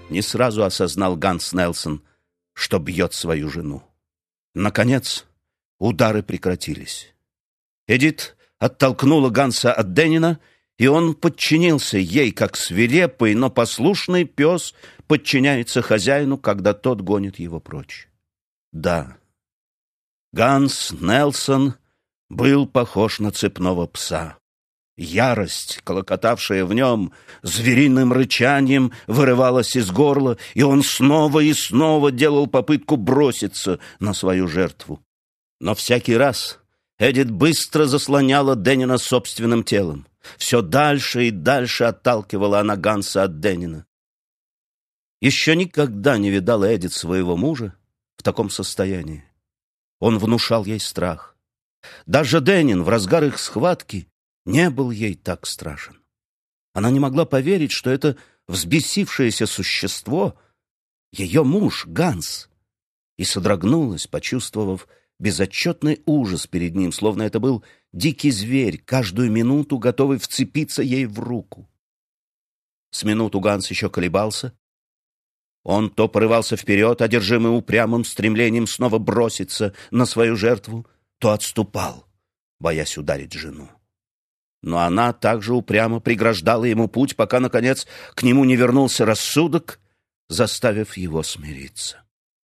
Не сразу осознал Ганс Нельсон, что бьет свою жену. Наконец, удары прекратились. Эдит оттолкнула Ганса от Деннина, и он подчинился ей, как свирепый, но послушный пес подчиняется хозяину, когда тот гонит его прочь. Да, Ганс Нельсон был похож на цепного пса. Ярость, клокотавшая в нем, звериным рычанием вырывалась из горла, и он снова и снова делал попытку броситься на свою жертву. Но всякий раз Эдит быстро заслоняла Деннина собственным телом. Все дальше и дальше отталкивала она Ганса от Деннина. Еще никогда не видала Эдит своего мужа в таком состоянии. Он внушал ей страх. Даже Деннин в разгар их схватки не был ей так страшен. Она не могла поверить, что это взбесившееся существо — ее муж Ганс, и содрогнулась, почувствовав безотчетный ужас перед ним, словно это был дикий зверь, каждую минуту готовый вцепиться ей в руку. С минуту Ганс еще колебался. Он то порывался вперед, одержимый упрямым стремлением снова броситься на свою жертву, то отступал, боясь ударить жену. Но она также упрямо преграждала ему путь, пока, наконец, к нему не вернулся рассудок, заставив его смириться.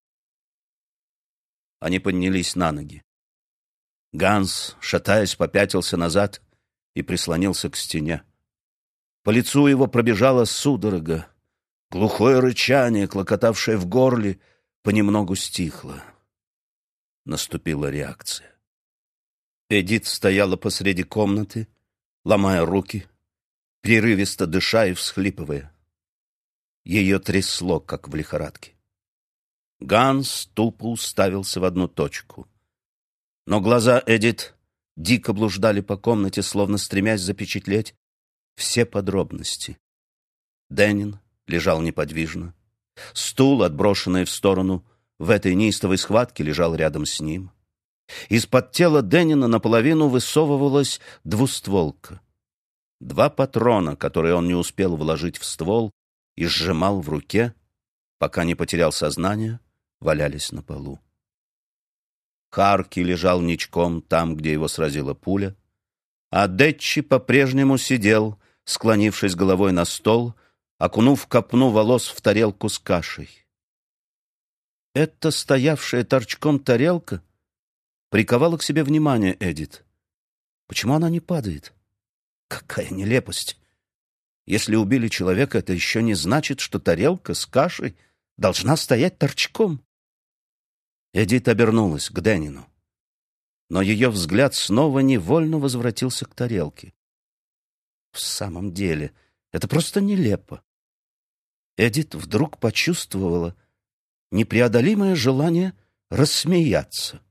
Они поднялись на ноги. Ганс, шатаясь, попятился назад и прислонился к стене. По лицу его пробежала судорога. Глухое рычание, клокотавшее в горле, понемногу стихло. Наступила реакция. Эдит стояла посреди комнаты, ломая руки, прерывисто дыша и всхлипывая. Ее трясло, как в лихорадке. Ганс тупо уставился в одну точку. Но глаза Эдит дико блуждали по комнате, словно стремясь запечатлеть все подробности. Деннин лежал неподвижно. Стул, отброшенный в сторону в этой неистовой схватке, лежал рядом с ним. Из-под тела Деннина наполовину высовывалась двустволка. 2 патрона, которые он не успел вложить в ствол и сжимал в руке, пока не потерял сознание, валялись на полу. Харки лежал ничком там, где его сразила пуля, а Детчи по-прежнему сидел, склонившись головой на стол, окунув копну волос в тарелку с кашей. Эта стоявшая торчком тарелка приковала к себе внимание Эдит. Почему она не падает? Какая нелепость! Если убили человека, это еще не значит, что тарелка с кашей должна стоять торчком. Эдит обернулась к Деннину, но ее взгляд снова невольно возвратился к тарелке. В самом деле, это просто нелепо. Эдит вдруг почувствовала непреодолимое желание рассмеяться.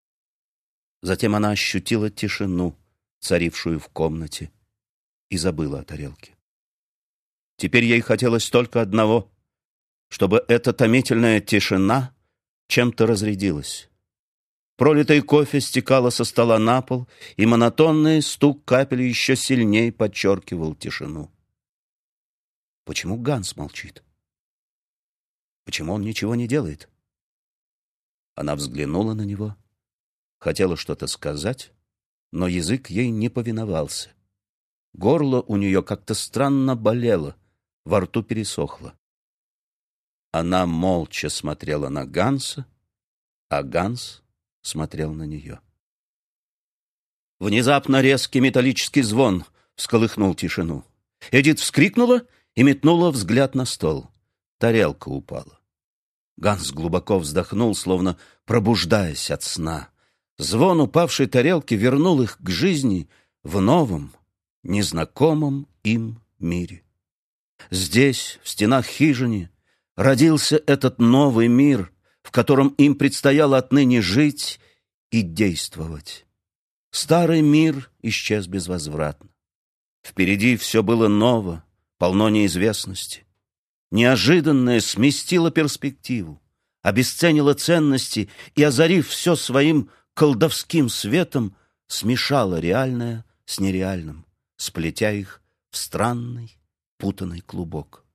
Затем она ощутила тишину, царившую в комнате, и забыла о тарелке. Теперь ей хотелось только одного, чтобы эта томительная тишина чем-то разрядилась. Пролитый кофе стекало со стола на пол, и монотонный стук капель еще сильнее подчеркивал тишину. Почему Ганс молчит? Почему он ничего не делает? Она взглянула на него, хотела что-то сказать, но язык ей не повиновался. Горло у нее как-то странно болело, во рту пересохло. Она молча смотрела на Ганса, а Ганс смотрел на нее. Внезапно резкий металлический звон всколыхнул тишину. Эдит вскрикнула и метнула взгляд на стол. Тарелка упала. Ганс глубоко вздохнул, словно пробуждаясь от сна. Звон упавшей тарелки вернул их к жизни в новом, незнакомом им мире. Здесь, в стенах хижины, родился этот новый мир, в котором им предстояло отныне жить и действовать. Старый мир исчез безвозвратно. Впереди все было ново, полно неизвестности. Неожиданное сместило перспективу, обесценило ценности и, озарив все своим колдовским светом, смешало реальное с нереальным, сплетя их в странный, путанный клубок.